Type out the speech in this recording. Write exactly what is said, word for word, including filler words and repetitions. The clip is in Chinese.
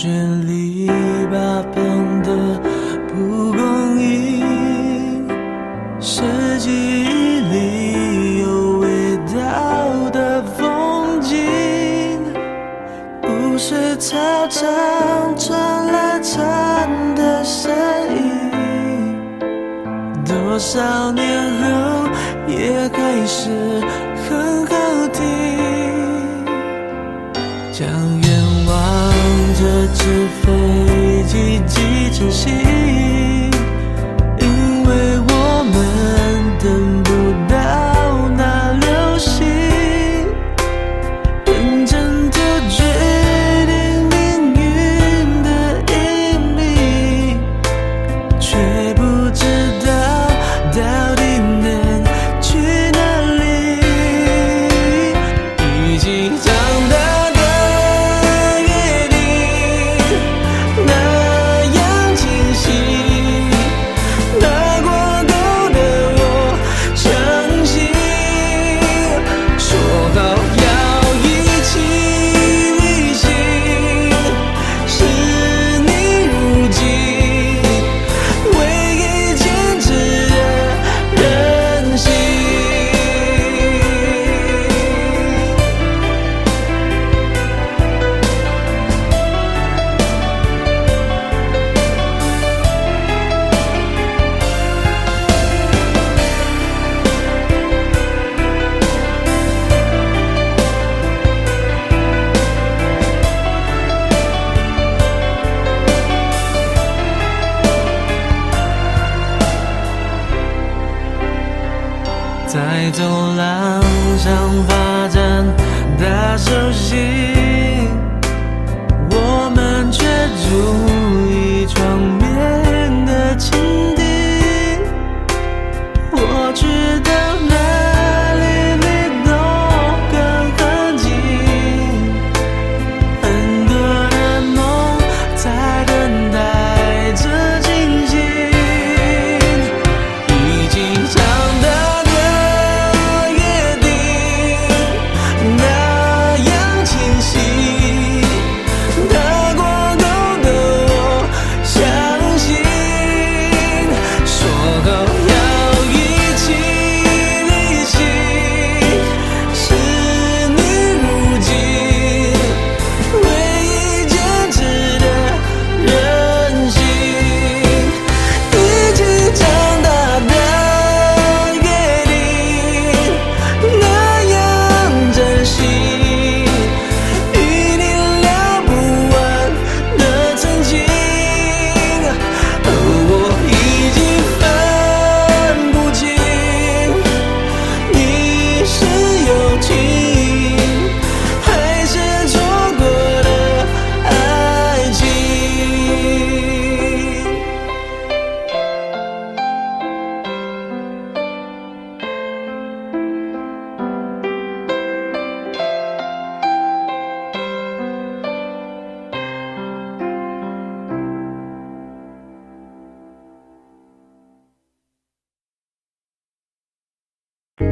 绚丽八方的蒲公英，四季里有味道的风景，不是操场传来蝉的声音，多少年后也还是很好听。将远望这纸飞机寄成信，因为我们等不到那流星，认真做决定命运的隐秘，却不知道到底能去哪里。已经长大在走廊上